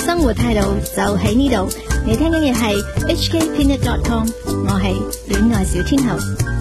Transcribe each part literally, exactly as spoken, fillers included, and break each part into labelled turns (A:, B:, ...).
A: 生活態度就喺呢度。你聽緊嘅係 H K Peanut dot com， 我係戀愛小天后。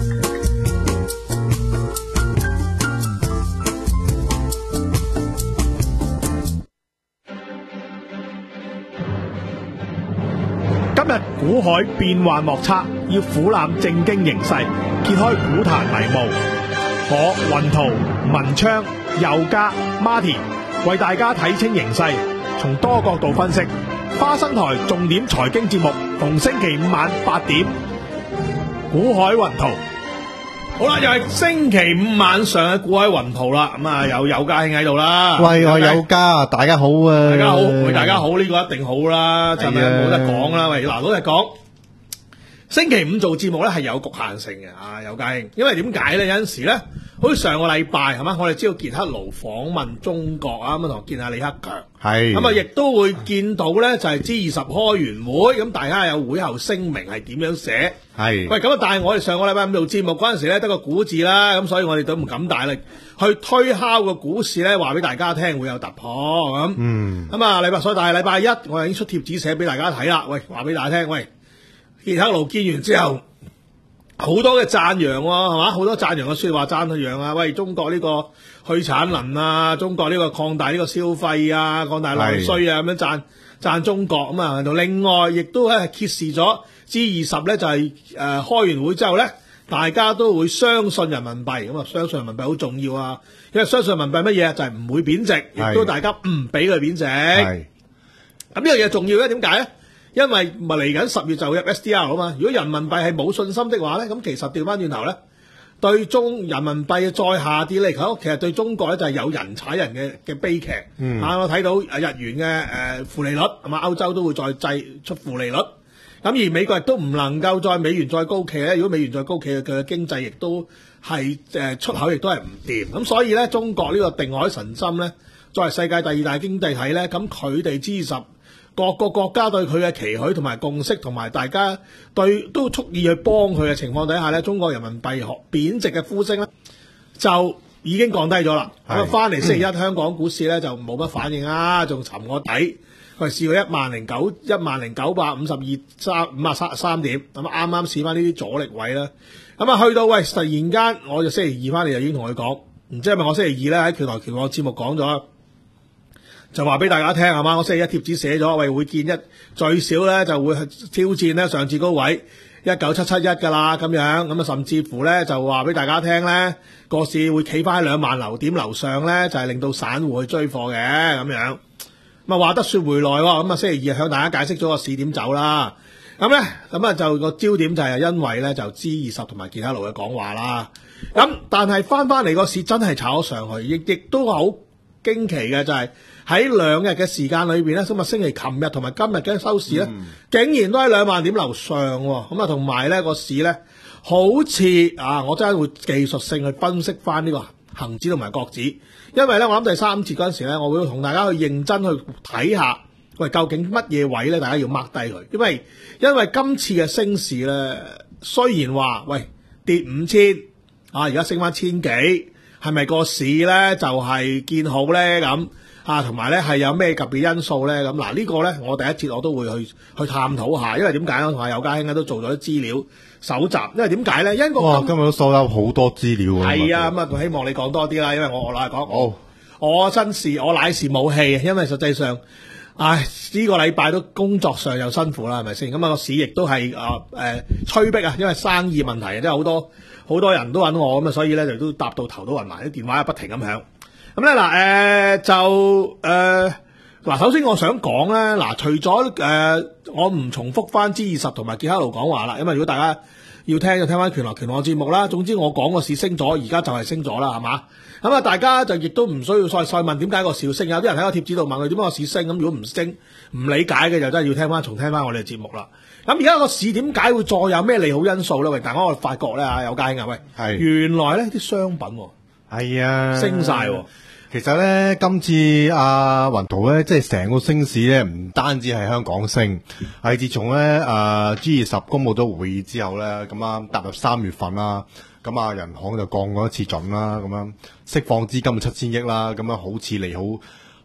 B: 今日股海變幻莫測，要俯瞰正經形勢，揭開股壇迷霧。我雲圖、文昌、佑嘉、Martin 為大家睇清形勢，從多角度分析。花生台重點財經節目，逢星期五晚八點，股海雲圖。好啦，又係星期五晚上嘅股海雲圖啦。咁啊，有佑嘉兄喺度啦。
C: 喂，我佑嘉，大家好啊！
B: 大家好，喂，大家好，呢、這個一定好啦，真係冇得講啦。喂，嗱，老實講。星期五做節目咧係有局限性嘅啊，佑嘉兄，因為點解咧？有陣時咧，好似上個禮拜係嘛，我哋知道傑克盧訪問中國啊，咁啊同見下李克強，係咁啊，亦都會見到咧就係 G 二十開完會，咁大家有會後聲明係點樣寫？係喂，咁啊，但係我哋上個禮拜五做節目嗰陣時咧，得個股字啦，咁所以我哋都唔敢大力去推敲個股市咧，話俾大家聽會有突破咁。嗯，咁啊，禮拜所以但係禮拜一我已經出貼紙寫俾大家睇啦，喂，話俾大家聽，喂。傑克盧見完之後，好多嘅讚揚喎，係嘛？好多讚揚嘅說話讚佢揚啊！喂，中國呢個去產能啊，中國呢個擴大呢個消費啊，擴大內需啊，咁樣讚讚中國咁啊！另外，亦都係揭示咗 G 二十咧，就係誒開完會之後咧，大家都會相信人民幣，咁啊，相信人民幣好重要啊！因為相信人民幣乜嘢就係、是、唔會貶值，亦都大家唔俾佢貶值。係咁呢樣嘢重要咧？點解咧？因為咪嚟緊十月就入 S D R 啊嘛，如果人民幣係冇信心的話咧，咁其實調翻轉頭咧，對中人民幣再下跌嚟講，其實對中國咧就係有人踩人嘅嘅悲劇。嗯，啊我睇到日元嘅誒負利率係嘛，歐洲都會再製出負利率，咁而美國亦都唔能夠再美元再高企咧，如果美元再高企，佢嘅經濟亦都係誒出口亦都係唔掂，咁所以咧中國呢個定海神針咧，作為世界第二大經濟體咧，咁佢哋 G 二十。各個國家對佢嘅期許同埋共識，同埋大家對都蓄意去幫佢嘅情況底下咧，中國人民幣學貶值嘅呼聲咧就已經降低咗啦。咁啊，翻嚟星期一、嗯、香港股市咧就冇乜反應啊，仲沉個底，佢試過一萬零九一萬零九百五十二三五啊三三點，咁啊啱啱試翻呢啲阻力位啦。咁啊去到喂突然間，我就星期二翻嚟就已經同佢講，唔知係咪我星期二咧喺橋台橋個節目講咗。就話俾大家聽係嘛，我星期一貼紙寫咗，喂會見一最少咧就會挑戰咧上次高位一九七七一噶啦咁樣，咁啊甚至乎咧就話俾大家聽咧個市會企翻喺兩萬樓點樓上咧，就係、是、令到散戶去追貨嘅咁樣。咁啊話得說回來喎，咁啊星期二向大家解釋咗個市點走啦。咁咧咁啊就個焦點就係因為咧就 G 二十同埋傑克盧嘅講話啦。咁但係翻翻嚟個市真係炒咗上去，亦亦都好驚奇嘅就係、是。喺兩日嘅時間裏邊咧，咁啊星期琴日同埋今日嘅收市咧、嗯，竟然都喺兩萬點樓上喎。咁啊，同埋咧個市咧，好似啊，我真係會技術性去分析翻呢個恆指同埋國指，因為咧我諗第三節嗰陣時咧，我會同大家去認真去睇下，喂究竟乜嘢位咧，大家要 mark 低佢，因為因為今次嘅升市咧，雖然話喂跌五千啊，而家升翻千幾，係咪個市咧就係、是、見好咧咁？啊，同埋咧係有咩特別因素咧？咁嗱呢個咧，我第一節我都會去去探討下，因為點解咧？同阿佑嘉兄咧都做咗啲資料搜集，因為點解咧？因為哇，
C: 今日都收到好多資料啊！
B: 係啊，咁啊希望你講多啲啦，因為我我嚟講，好，我真是我乃是武器，因為實際上，唉呢、這個禮拜都工作上又辛苦啦，係咪先？咁啊個市亦都係啊誒催逼啊，因為生意問題，即係好多好多人都揾我咁啊，所以咧就都搭到頭都暈埋，啲電話不停咁響。咁咧嗱，誒就誒嗱、呃，首先我想講咧，嗱，除咗誒、呃，我唔重複翻 G 二十同埋傑克盧講話啦，因為如果大家要聽就聽翻拳來拳往節目啦。總之我講個市升咗，而家就係升咗啦，係嘛？咁啊，大家就亦都唔需要再再問點解個市升。有啲人喺個貼紙度問佢點解個市升，咁如果唔升唔理解嘅，就真係要聽翻重聽翻我哋嘅節目啦。咁而家個市點解會再有咩利好因素咧？喂，大家我發覺咧啊，有家兄啊，喂，係原來咧啲商品係啊升晒。
C: 其實咧，今次阿雲圖咧，即係成個升市咧，唔單止係香港升，係自從咧誒 G 二十公佈咗會議之後咧，咁啱踏入三月份啦，咁啊人行就降咗一次準啦，咁樣釋放資金七千億啦，咁樣好似利好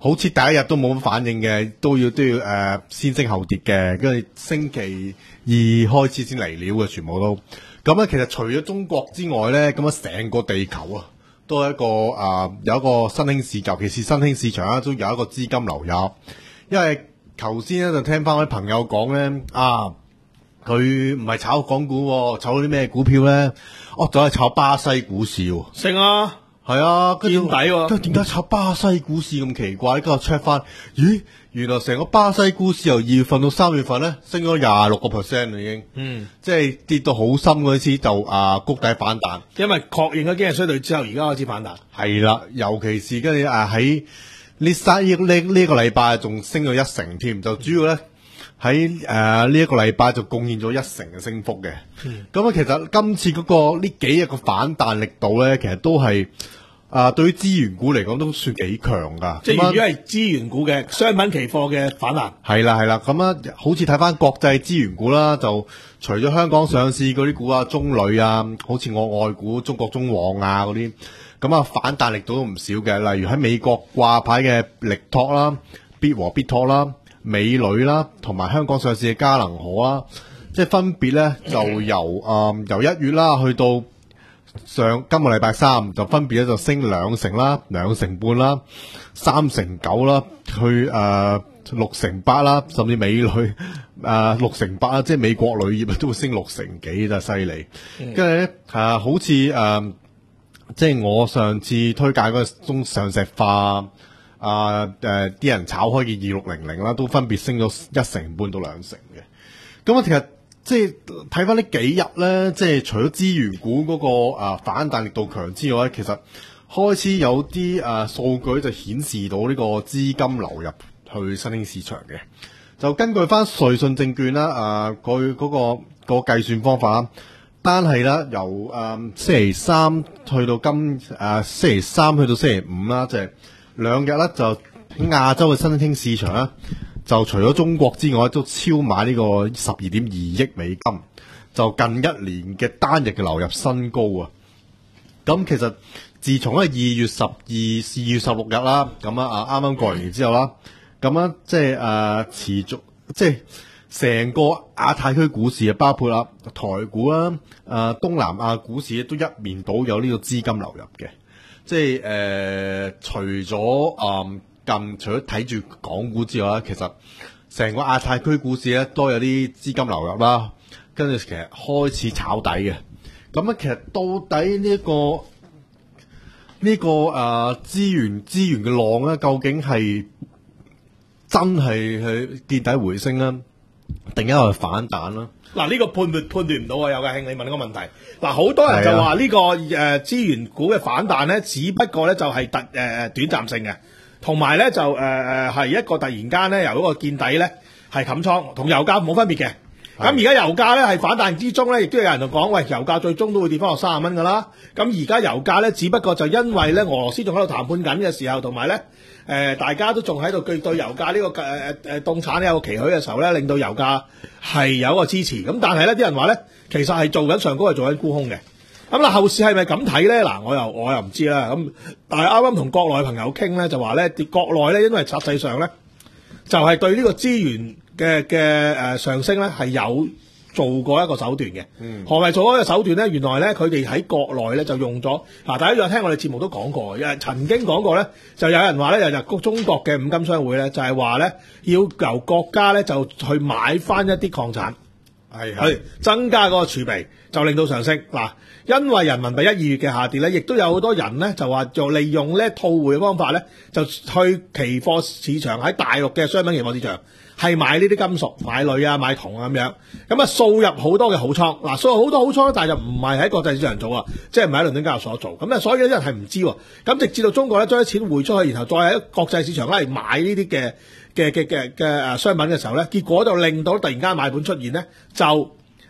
C: 好似第一日都冇乜反應嘅，都要都要誒、呃、先升後跌嘅，跟住星期二開始先嚟料嘅，全部都咁咧。其實除咗中國之外咧，咁啊成個地球啊，都係一個啊、呃、有一個新興市，尤其是新興市場啊，都有一個資金流入。因為頭先咧就聽翻位朋友講咧，啊佢唔係炒港股、哦，炒啲咩股票咧？哦，就係炒巴西股市喎、哦。
B: 升啊！
C: 係啊，
B: 見底喎。
C: 跟住點解炒巴西股市咁奇怪？跟住 check 翻，咦，原來成個巴西股市由二月份到三月份咧，升咗廿六個 percent 啦已經。嗯，即係跌到好深嗰次就啊谷底反彈。
B: 因為確認咗經濟衰退之後，而家開始反彈。
C: 係啦，尤其是跟住啊喺呢三呢呢呢個禮拜仲升咗一成添，就主要咧喺誒呢一個禮拜就貢獻咗一成嘅升幅嘅。咁啊、嗯，其實今次嗰、嗰個呢幾日嘅反彈力度咧，其實都係啊、呃、對於資源股嚟講都算幾強噶。
B: 即係如果係資源股嘅商品期貨嘅反彈，
C: 係啦係啦。咁啊，好似睇翻國際資源股啦，就除咗香港上市嗰啲股啊，中旅啊，好似我外股中國中旺啊嗰啲。咁啊，反彈力度都唔少嘅，例如喺美國掛牌嘅力拓啦、必和必拓啦、美女啦，同埋香港上市嘅嘉能可啦，即係分別咧就由誒、呃、由一月啦去到上今個禮拜三就分別咧就升兩成啦、兩成半啦、三成九啦，去誒、呃、六成八啦，甚至美女誒、呃、六成八啦，即係美國鋁業都會升六成幾，真係犀利。跟住咧誒好似誒。呃即係我上次推介嗰個中上石化啊，誒、呃、啲人炒開嘅二六零零啦，都分別升咗一成半到兩成嘅。咁啊，其實即係睇翻呢幾日咧，即係除咗資源股嗰、嗰個啊、呃、反彈力度強之外，其實開始有啲誒數據就顯示到呢個資金流入去新興市場嘅。就根據翻瑞信證券啦，誒佢嗰個、嗰個計算方法啦。單係啦，由誒、呃、星期三去到今誒、呃、星期三去到星期五啦，就係兩日咧，就喺亞洲嘅新興市場咧，就除咗中國之外，都超買呢個十二點二億美金，就近一年嘅單日嘅流入新高啊！咁其實自從咧二月十二、二月十六日啦，咁啊啊啱啱過完之後啦，咁樣即係誒持續即係。成個亞太區股市啊，包括啦台股啦、誒、呃、東南亞股市都一面倒有呢個資金流入嘅，即係誒、呃、除咗誒、呃、近除咗睇住港股之外咧，其實成個亞太區股市咧都有啲資金流入啦，跟住其實開始炒底嘅。咁啊，其實到底呢、這、一個呢、這個誒、呃、資源資源嘅浪咧，究竟係真係去見底回升咧？定一個反彈啦。
B: 嗱，呢個判斷判斷唔到啊！有嘅兄，你問呢個問題。嗱，好多人就話呢個誒資源股嘅反彈咧，只不過咧就係突誒短暫性嘅，同埋咧就誒誒係一個突然間咧由嗰個見底咧係冚倉，同油價冇分別嘅。咁而家油價咧係反彈之中咧，亦都有人就講，喂，油價最終都會跌翻落三十蚊噶啦。咁而家油價咧，只不過就因為咧俄羅斯仲喺度談判緊嘅時候，同埋咧誒大家都仲喺度對對油價呢、這個誒誒誒凍產呢有個期許嘅時候咧，令到油價係有一個支持。咁但係咧啲人話咧，其實係做緊上高係做緊沽空嘅。咁嗱後市係咪咁睇咧？嗱，我又我又唔知啦。咁但係啱啱同國內朋友傾咧，就話咧國內咧因為實際上咧就係、是、對呢個資源嘅嘅誒上升咧係有做過一個手段嘅。嗯、何謂做嗰個手段咧？原來咧佢哋喺國內咧就用咗嗱，大家有聽我哋節目都講過，誒曾經講過咧，就有人話咧，就就中國嘅五金商會咧，就係話咧要由國家咧就去買翻一啲礦產，係係去增加嗰個儲備，就令到上升嗱。因為人民幣一二月嘅下跌咧，亦都有好多人咧就話就利用咧套匯嘅方法咧，就去期貨市場喺大陸嘅商品期貨市場係買呢啲金屬、買鋁啊、買銅啊咁樣，咁啊掃入好多嘅好倉，嗱掃入好多好倉，但係就唔係喺國際市場做啊，即係唔係喺倫敦交易所做，咁啊所以有啲人係唔知喎，咁直至到中國咧將啲錢匯出去，然後再喺國際市場嚟買呢啲嘅嘅嘅嘅嘅誒商品嘅時候咧，結果就令到突然間買盤出現咧就。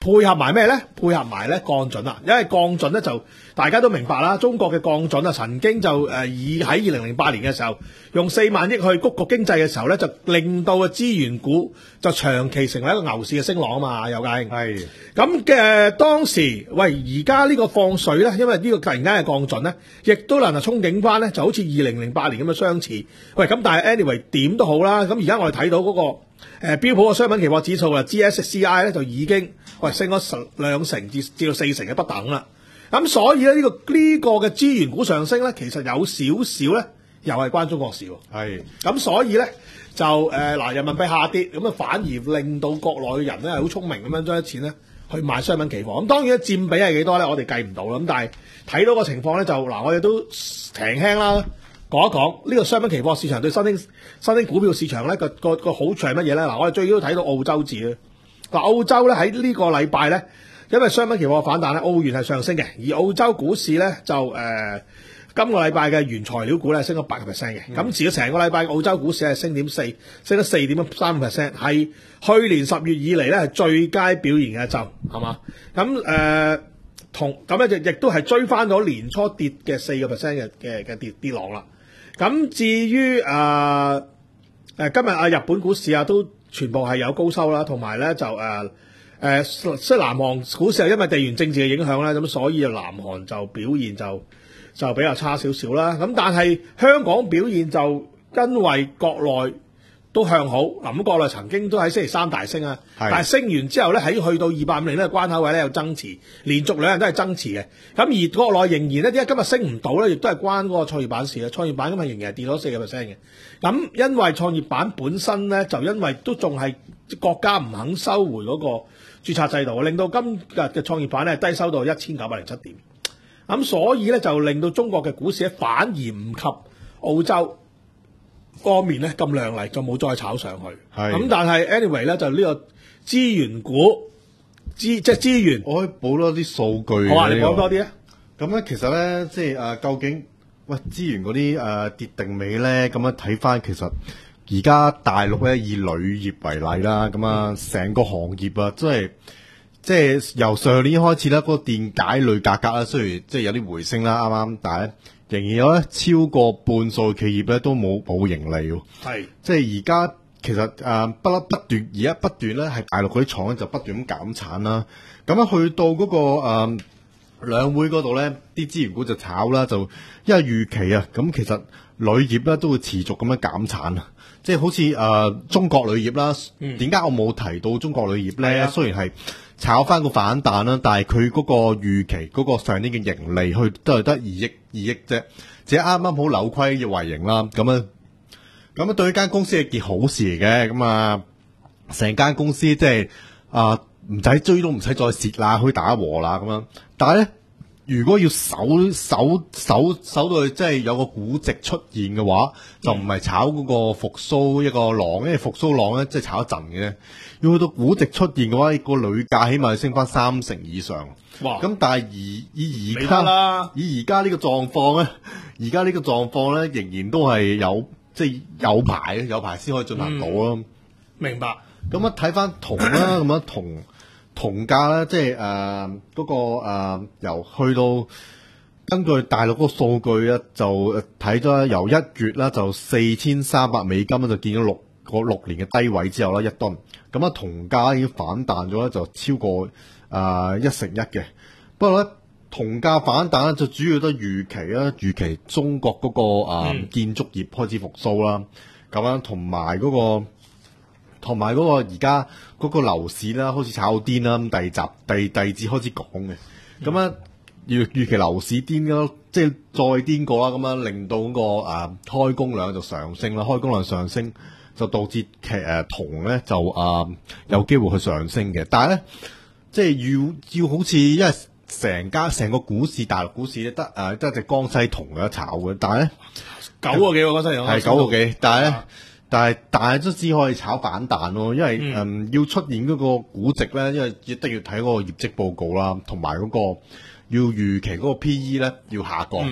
B: 配合埋咩咧？配合埋咧降準啦，因為降準咧就大家都明白啦，中國嘅降準啊，曾經就誒以喺二零零八年嘅時候用四萬億去谷個經濟嘅時候咧，就令到個資源股就長期成為一個牛市嘅升浪啊嘛，有㗎。
C: 係
B: 咁嘅當時，喂而家呢個放水咧，因為呢個突然間嘅降準咧，亦都能夠憧憬翻咧，就好似二零零八年咁嘅相似。喂，咁但係 anyway 點都好啦，咁而家我哋睇到嗰、那個。誒、呃、標普嘅商品期貨指數啊 ，G S C I 咧就已經喂升咗十兩成至至到四成嘅不等啦。咁所以咧呢、這個呢、這個嘅資源股上升咧，其實有少少咧又係關中國事喎。
C: 係
B: 咁所以咧就誒嗱、呃、人民幣下跌，咁啊反而令到國內嘅人咧係好聰明咁樣將啲錢咧去買商品期貨。咁當然咧佔比係幾多咧，我哋計唔到啦。咁但係睇到個情況咧就嗱，我哋都輕輕啦。講一講呢個商品期貨市場對新興新興股票市場咧個個個好處係乜嘢咧？嗱，我哋最緊要睇到澳洲字啊。嗱，澳洲咧喺呢個禮拜咧，因為商品期貨反彈咧，澳元係上升嘅，而澳洲股市咧就誒、呃、今個禮拜嘅原材料股咧升咗八個 percent 嘅。咁至於成個禮拜澳洲股市係升點四，升咗四點三 percent， 係去年十月以嚟咧係最佳表現嘅一週，係嘛？咁誒、呃、同咁咧就亦都係追翻咗年初跌嘅四個 percent 嘅嘅嘅跌跌浪啦。咁至於誒誒、呃、今日啊日本股市啊都全部係有高收啦，同埋咧就誒誒即係南韓股市係因為地緣政治嘅影響咧，咁所以啊南韓就表現就就比較差少少啦。咁但係香港表現就因為國內都向好，嗱咁國內曾經都喺星期三大升啊，但係升完之後咧，喺去到二百五零呢個關口位咧有增持，連續兩日都係增持嘅。咁而國內仍然咧，點解今日升唔到咧？亦都係關嗰個創業板事啊。創業板今日仍然係跌咗四個 percent 嘅。咁因為創業板本身咧，就因為都仲係國家唔肯收回嗰個註冊制度，令到今日嘅創業板咧低收到一千九百零七點。咁所以咧就令到中國嘅股市咧反而唔及澳洲方面咧咁亮麗，就冇再炒上去。咁但係 anyway 咧就呢個資源股資即係資源，
C: 我可以補多啲數據。
B: 好啊，你講多啲啊。
C: 咁咧其實咧即係誒、呃、究竟喂資源嗰啲誒跌定未咧？咁樣睇翻其實而家大陸咧以鋁業為例啦，咁啊成個行業啊，即係即係由上年開始咧，嗰、那個電解鋁價格咧雖然即係有啲回升啦，啱啱，但係咧仍然有咧超過半數企業咧都冇冇盈利喎。係，即係而家其實誒不不斷而家不斷咧係大陸嗰啲廠咧就不斷咁減產啦。咁樣去到嗰、那個誒、呃、兩會嗰度咧，啲資源股就炒啦，就因為預期啊，咁其實鋁業咧都會持續咁樣減產啊。即係好似誒、呃、中國鋁業啦，點解我冇提到中國鋁業咧？雖然係炒翻個反彈啦，但係佢嗰個預期嗰、嗰個上年嘅盈利去都係得二億二億啫，只係啱啱好扭虧為盈啦。咁啊，咁啊對於間公司係件好事嚟嘅。咁啊，成間公司即係啊唔使追都唔使再蝕啦，可以打和啦咁樣。但係咧，如果要守守守守到去即係有個估值出現嘅話，就唔係炒嗰個復甦一個浪，因為復甦浪咧即係炒一陣嘅啫。要去到估值出現嘅話，個鋁價起碼要升翻三成以上。哇！咁但係而以而家以而家呢個狀況咧，而家呢個狀況咧仍然都係有即係有排有排先可以進行到咯、嗯。明白。咁啊睇翻銅啦，咁啊銅銅價咧，即係誒嗰個誒、呃、由去到根據大陸嗰個數據咧，就睇咗由一月啦，就四千三百美金就見咗六個六年嘅低位之後啦，一噸。咁啊，銅價已經反彈咗咧，就超過啊一成一嘅。不過咧，銅價反彈咧，就主要都預期啦，預期中國嗰、那個啊、呃、建築業開始復甦啦。咁樣同埋嗰個，同埋嗰個而家嗰個樓市啦，開始炒癲啦。咁第二集第第二節開始講嘅。咁啊、嗯，預預期樓市癲咯，即係再癲過啦。咁樣令到嗰、那個啊、呃、開工量就上升啦，開工量上升。就導致其誒銅咧就啊、呃、有機會去上升嘅，但係咧即係要要好似因為成家成個股市大陸股市咧得誒得隻江西銅嘅炒嘅，但係咧
B: 九個幾個江西銅係
C: 九個幾，但係咧但係但係都只可以炒反彈咯，因為誒、嗯、要出現嗰個估值咧，因為一定要睇嗰個業績報告啦，同埋嗰個要預期嗰個 P E 咧要下降，即、嗯、係、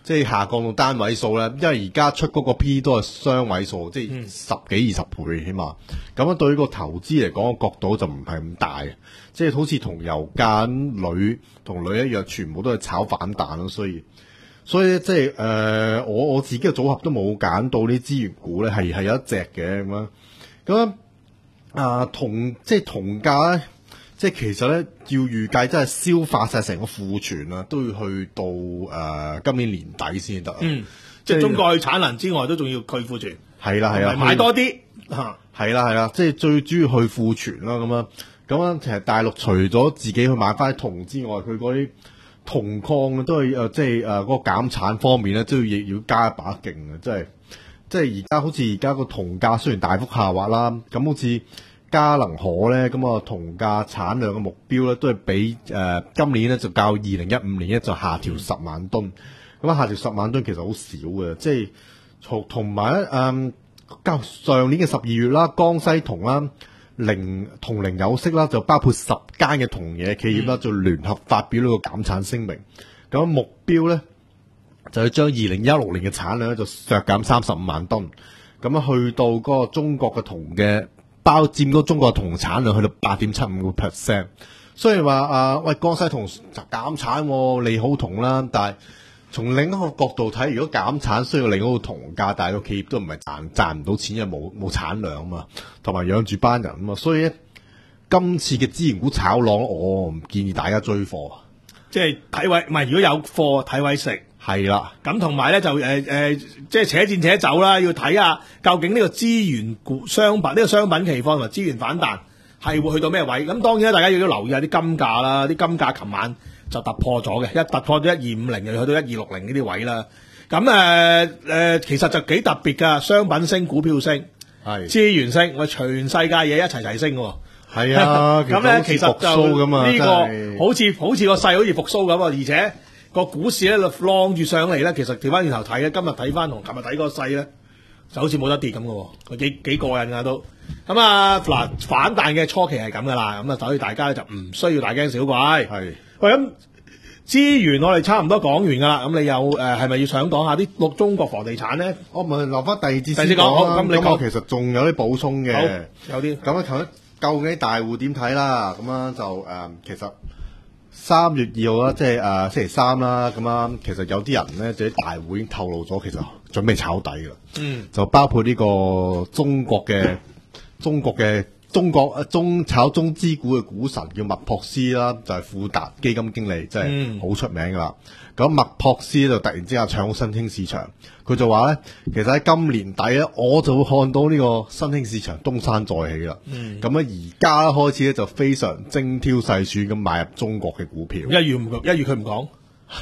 C: 即係下降到單位數咧，因為而家出嗰個 P 都係雙位數，即係十幾二十倍起碼。咁樣對於個投資嚟講，個角度就唔係咁大，即係好似同油價、鋁同鋁一樣，全部都係炒反彈咯。所以，所以即係誒，我我自己嘅組合都冇揀到啲資源股咧，係係有一隻嘅咁樣。咁啊，銅即係銅價咧。即係其實咧，要預計真係消化晒成個庫存啊，都要去到誒、呃、今年年底先得。
B: 嗯，即係中國去產能之外，都仲要去庫存。
C: 係啦係啦，
B: 買多啲嚇。
C: 係啦係啦，即係最主要去庫存啦咁樣。咁樣其實大陸除咗自己去買翻銅之外，佢嗰啲銅礦都係誒，即係誒嗰個減產方面咧，都要亦要加一把勁嘅。即係即係而家好似而家個銅價雖然大幅下滑啦，咁好似嘉能可咧，咁啊銅價產量嘅目標咧，都係比誒、呃、今年咧就較二零一五年咧就下調十萬噸。咁啊下調十萬噸其實好少嘅，即係同同埋咧誒，較上年嘅十二月啦，江西銅啦、寧銅寧有色啦，就包括十間嘅銅業企業啦，就聯合發表呢個減產聲明。咁目標咧就係將二零一六年嘅產量咧就削減三十五萬噸。咁啊去到嗰個中國嘅銅嘅。包佔嗰中國銅產量去到八點七五個 percent， 雖然話啊，喂江西銅就減產利好銅啦，但係從另一個角度睇，如果減產需要利好銅價，但係個企業都唔係賺賺唔到錢，因為冇冇產量啊嘛，同埋養住班人啊嘛，所以咧今次嘅資源股炒浪，我唔建議大家追貨，
B: 即係睇位，唔係如果有貨睇位食。
C: 係啦，
B: 咁同埋咧就誒誒、呃呃，即係且戰且走啦，要睇下究竟呢個資源股商品呢、呢個商品期貨同埋資源反彈係會去到咩位？咁當然咧，大家要都留意下啲金價啦，啲金價琴晚就突破咗嘅，一突破咗一二五零，又去到一二六零呢啲位啦。咁誒誒，其實就幾特別㗎，商品升，股票升，係資源升，我全世界嘢一齊齊升喎。
C: 係啊，
B: 咁咧其實就呢、呢個好似好似個勢好似復甦咁啊，而且。個股市咧就浪住上嚟咧，其實調翻轉頭睇咧，今日睇翻同琴日睇嗰個勢咧，就好似冇得跌咁嘅喎，佢幾幾過癮㗎都。咁啊嗱，反彈嘅初期係咁噶啦，咁啊所以大家就唔需要大驚小怪。係喂，咁資源我哋差唔多講完㗎啦，咁你有誒係咪要想講下啲六中國房地產咧？
C: 我咪留翻第二節
B: 先講啦。咁你
C: 講其實仲有啲補充嘅，
B: 有啲
C: 咁啊，頭究竟大戶點睇啦？咁啊就誒、呃、其實。三月二號啦，即係誒星期三啦，咁啊，其實有啲人咧，就喺大會已經透露咗，其實準備炒底噶啦。嗯，就包括呢個中國嘅中國嘅中國中炒中資股嘅股神叫麥樸思啦，就係、是、富達基金經理，即係好出名噶啦。咁麥樸思就突然之間搶好新興市場，佢就話咧，其實喺今年底咧，我就會看到呢個新興市場東山再起啦。嗯，咁啊而家開始咧就非常精挑細選咁買入中國嘅股票。
B: 一月唔一月佢唔講，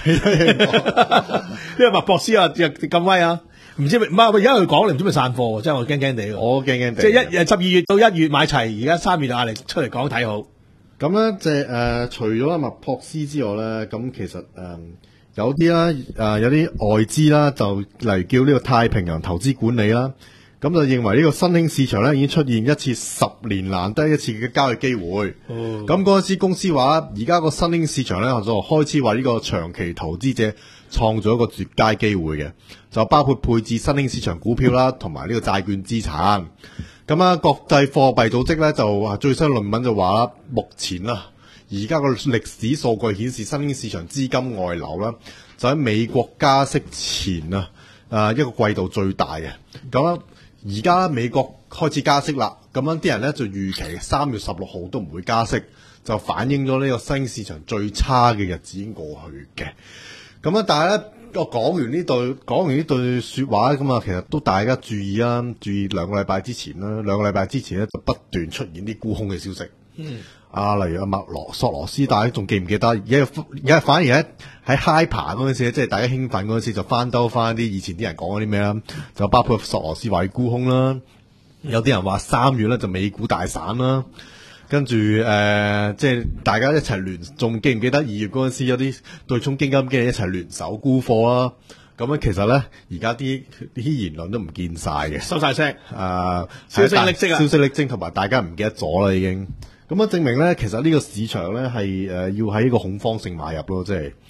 B: 因為麥樸思啊咁威啊，唔知唔係而家佢講，你唔知咪散貨，即係我驚驚地。
C: 我驚驚地，
B: 即係一誒十二月到一月買齊，而家三月就壓力出嚟講睇好。
C: 咁咧即係誒除咗阿麥樸思之外咧，咁其實誒。呃有啲啦，誒、呃、有啲外資啦，就嚟叫呢個太平洋投資管理啦，咁就認為呢個新興市場咧已經出現一次十年難得一次嘅交易機會。咁嗰陣時公司話，而家個新興市場咧就開始為呢個長期投資者創造一個絕佳機會嘅，就包括配置新興市場股票啦，同埋呢個債券資產。咁啊，國際貨幣組織咧就最新論文就話啦，目前啦。而家個歷史數據顯示，新興市場資金外流啦，就喺美國加息前啊，誒一個季度最大嘅。咁啦，而家美國開始加息啦，咁樣啲人咧就預期三月十六號都唔會加息，就反映咗呢個新興市場最差嘅日子已經過去嘅。咁啊，但係咧，我講完呢對講完呢對説話咧，咁啊，其實都大家注意啊，注意兩個禮拜之前啦，兩個禮拜之前咧就不斷出現啲沽空嘅消息。嗯。啊，例如阿麥羅索羅斯，大家仲記唔記得？而家而家反而喺喺 hyper 嗰陣時，即係大家興奮嗰陣時，就翻兜翻啲以前啲人講嗰啲咩啦，就包括索羅斯話沽空啦，有啲人話三月咧就美股大散啦，跟住誒、呃，即係大家一齊聯，仲記唔記得二月嗰陣時有啲對沖基金經理一齊聯手沽貨啦？咁樣其實咧，而家啲啲言論都唔見晒嘅，
B: 收晒聲，
C: 誒
B: 消息匿跡啊，
C: 消息匿跡，同埋大家唔記得咗啦已經。咁啊，證明咧，其實呢個市場咧係誒要喺呢個恐慌性買入咯，即係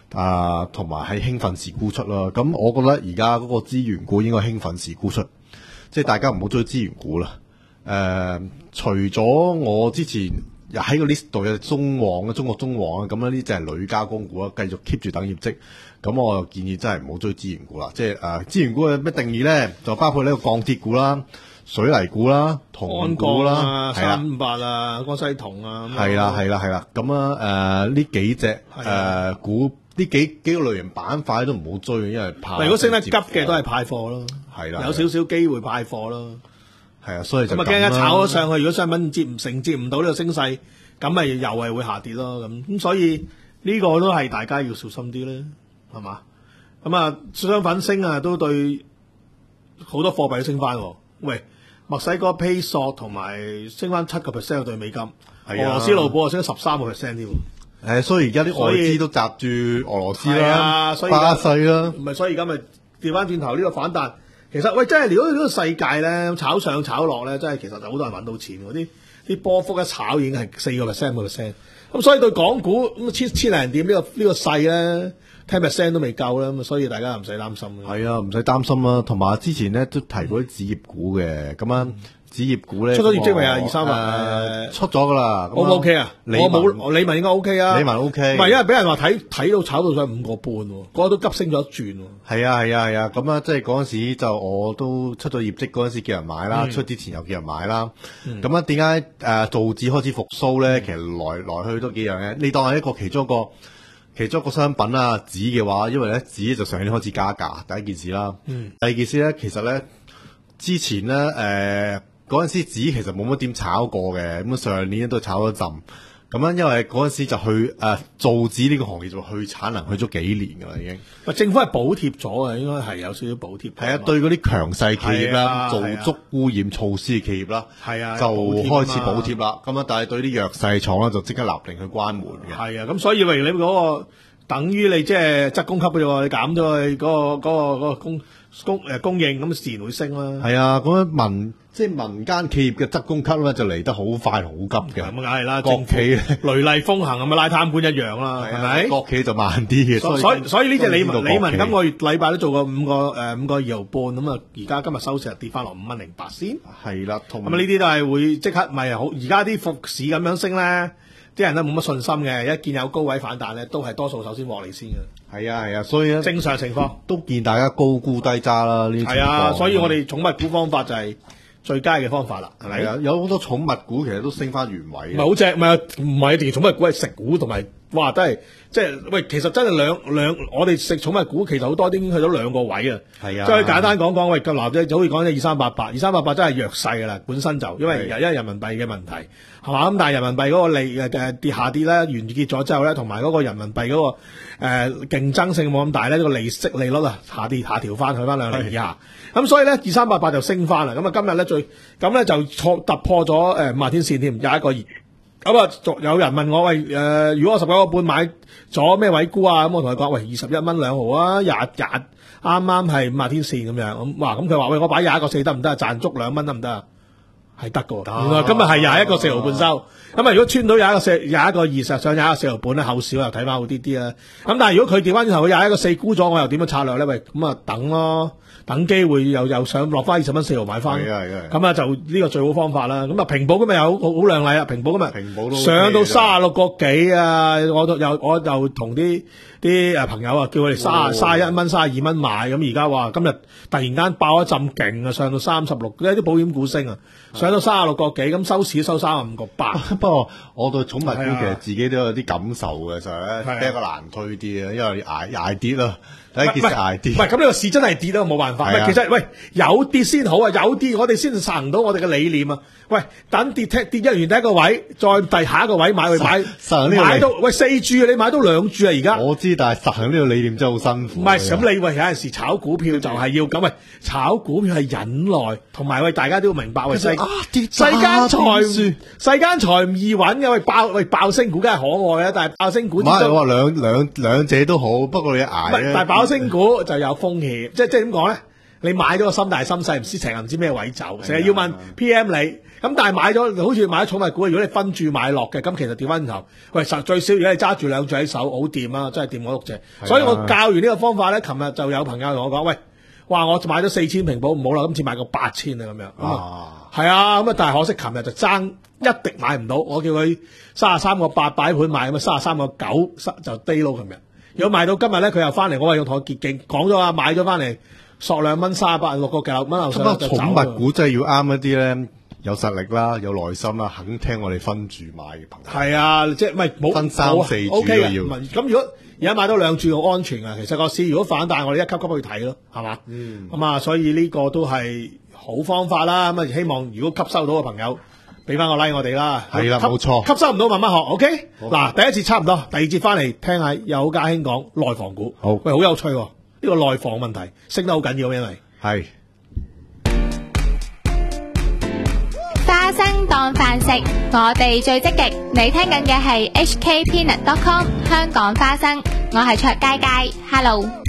C: 啊，同埋係興奮時沽出啦。咁我覺得而家嗰個資源股應該興奮時沽出，即係大家唔好追資源股啦。誒、呃，除咗我之前喺個 list 度有中旺啊，中國中旺啊，咁呢啲就係鋁加工股啦，繼續 keep 住等業績。咁我建議真係唔好追資源股啦。即係誒、呃，資源股有咩定義咧？就包括呢個鋼鐵股啦、水泥股啦、銅股啦、
B: 三五八啊、江西銅啊，
C: 係啦係啦係啦。咁啊誒呢幾隻誒、呃、股。呢幾幾個類型板塊都唔好追，因為怕。
B: 如果升得急嘅都係派貨咯，
C: 係啦，
B: 有少少機會派貨咯。
C: 係啊，所以就
B: 咁啊驚一炒咗上去，如果商品接唔承接唔到呢個升勢，咁咪又係會下跌咯。咁咁所以呢個都係大家要小心啲咧，係嘛？咁啊商品升啊，都對好多貨幣都升翻。喂，墨西哥披索同埋升翻七個 percent 對美金，俄羅斯盧布啊升咗十三個 percent 添。
C: 誒，所以而家啲外資都閘住俄羅斯啦、巴西啦，
B: 唔係，所以而家咪調翻轉頭呢個反彈。其實喂，真係如果呢個世界咧炒上炒落咧，真係其實就好多人揾到錢嗰啲啲波幅一炒已經係四個 percent 個 percent。咁所以對港股咁千千零點、這個這個、呢個呢個勢咧ten percent 都未夠啦。咁所以大家唔使擔心。
C: 係啊，唔使擔心啦。同埋之前咧都提過啲紙業股嘅，咁啊。紙業股咧
B: 出咗業績未啊？二三日
C: 出咗噶啦
B: ，O 唔 O K 啊？我冇理文應該 O K 啊，
C: 理文 O K，
B: 唔係因為俾人話睇睇到炒到上五個半，嗰個都急升咗一轉。
C: 係啊係啊係啊，咁啊即係嗰陣時就我都出咗業績嗰陣時叫人買啦，嗯、出之前又叫人買啦。咁啊點解誒造紙開始復甦咧？其實來來去都幾樣嘅，你當係一個其中一個其中一個商品啊紙嘅話，因為咧紙就上年開始加價，第一件事啦。嗯、第二件事咧，其實咧之前咧誒。呃嗰陣時紙其實冇乜點炒過嘅，咁上年都炒咗陣，咁樣因為嗰陣時就去誒、呃、造紙呢個行業就去產能去咗幾年噶啦已經。
B: 喂，政府係補貼咗啊，應該係有少少補貼。
C: 係啊，對嗰啲強勢企業啦，
B: 啊、
C: 做足污染措施嘅企業啦，
B: 係啊，
C: 就開始補貼啦。咁啊，但係對啲弱勢廠咧就即刻立令去關門嘅。
B: 係啊，咁所以例如你嗰、嗰個等於你即係質供給嘅喎，你減咗佢嗰個嗰、嗰個嗰、嗰個供供誒供應，咁自然會升啦。
C: 係啊，咁樣民即係民間企業嘅質供給咧就嚟得好快好急嘅。
B: 咁梗係啦，
C: 國企雷
B: 厲風行咁啊，拉貪官一樣啦，係咪？
C: 國企就慢啲嘅。
B: 所以所以呢隻李文李文今個月禮拜都做過五個誒五個二毫半，咁啊而家今日收市跌翻落五蚊零八先。
C: 係啦，同
B: 咁啊呢啲都係會即刻咪好？而家啲復市咁樣升咧，啲人都冇乜信心嘅，一見有高位反彈咧，都係多數首先獲利先嘅。
C: 係啊係啊，所以咧
B: 正常情況
C: 都見大家高估低揸啦。呢啲
B: 係啊，所以我哋寵物股方法就係最佳嘅方法啦，係咪啊？
C: 有好多寵物股其實都升翻原位。
B: 唔係好正，唔係唔係一定寵物股係食股同埋，哇！都係即係喂，其實真係兩兩，我哋食寵物股其實好多啲已經去到兩個位啊。係啊，即係簡單講講，喂，咁嗱，即係好似講緊二三八八，二三八八真係弱勢噶啦，本身就因為因為人民幣嘅問題係嘛，咁但係人民幣嗰個利誒誒跌下跌咧，完結咗之後咧，同埋嗰個人民幣嗰、嗰個誒競爭性冇咁大咧，呢、呢個利息利率啊下跌下調翻去翻兩厘以下，咁所以咧二三八八就升翻啦。咁啊今日咧最咁咧就錯突破咗誒五十天線添，廿一個二。咁啊，有人問我喂，誒、呃，如果我十九個半買咗咩位沽啊？咁我同佢講，喂，二十一蚊兩毫啊，廿廿啱啱係五十天線咁樣。咁哇，咁佢話喂，我擺廿一個四得唔得啊？賺足兩蚊得唔得啊？係得㗎。原來今日係廿一個四毫半收。咁啊，如果穿到廿一個四廿一個二，實上廿一個四毫半咧，後市又睇翻好啲啲啊。咁但係如果佢調翻轉頭，佢廿一個四沽咗，我又點樣策略咧？喂，咁啊等咯。等機會又又上落翻二十蚊四毫買翻，咁啊就呢個最好方法啦。咁啊平保今日又好好好靚麗啊！平保今日平保都上到三十六個幾啊！我都又我又同啲啲誒朋友啊，叫佢哋卅卅一蚊、卅二蚊買。咁而家話今日突然間爆一陣勁啊，上到三十六，因為啲保險股升啊，上到三十六個幾，咁收市收三十五個八。
C: 不過我對寵物股其實自己都有啲感受嘅，就係咧比較難推啲啊，因為捱捱跌啦。唔係唔係咁呢個市真係跌都冇辦法。其實喂有跌先好啊，有跌我哋先實行到我哋嘅理念啊。喂，等跌跌跌一完第一個位，再第下一個位買去買，買到喂四注你買到兩注啊！而家我知，但係實行呢個理念真係好辛苦。
B: 唔係咁你喂有陣時炒股票就係要咁喂，炒股票係忍耐，同埋喂大家都要明白喂世
C: 啊跌
B: 世間財世間財唔易揾嘅喂爆喂爆升股梗係可愛啊，但係爆升股唔
C: 係我話兩兩兩者都好，不過你捱咧。
B: 但係爆升股就有風險，即係即係點講咧？ 你買咗個心大心細，唔知成日唔知咩位走，成日要問 P M 你。咁但係買咗好似買咗寵物股，如果你分注買落嘅，咁其實調翻頭，喂，實最少如果你揸住兩隻喺手，好掂啊，真係掂我六隻。所以我教完呢個方法咧，琴日就有朋友同我講，喂，哇，我買咗四千平保唔好啦，今次買個八千啊咁樣。啊，係啊，咁啊，但係可惜琴日就爭一滴買唔到，我叫佢三十三個八擺盤買，咁啊三十三個九就低咯。琴日如果買到今日咧，佢又翻嚟，我話要同佢結勁，講咗啊，買咗翻嚟索兩蚊三十八六個九蚊樓上就走。
C: 寵物股真係要啱一啲咧。有實力啦，有耐心啦，肯聽我哋分注買嘅朋友。
B: 係啊，即係唔係冇
C: 分三四注
B: O K 嘅
C: 要。
B: 咁如果而家買到兩注好安全啊，其實個市如果反彈，我哋一級級去睇咯，係嘛？嗯。咁啊，所以呢個都係好方法啦。咁啊，希望如果吸收到嘅朋友，俾翻個 like 我哋啦。
C: 係啦，冇錯。
B: 吸收唔到慢慢學 ，OK。嗱，第一節差唔多，第二節翻嚟聽下有家兄講內房股。
C: 好，
B: 喂，好有趣喎！呢個內房問題升得好緊要，因為
C: 係。
D: 花生當飯食，我哋最積極。你聽緊嘅係 H K Peanut dot com 香港花生，我係卓佳佳 ，Hello。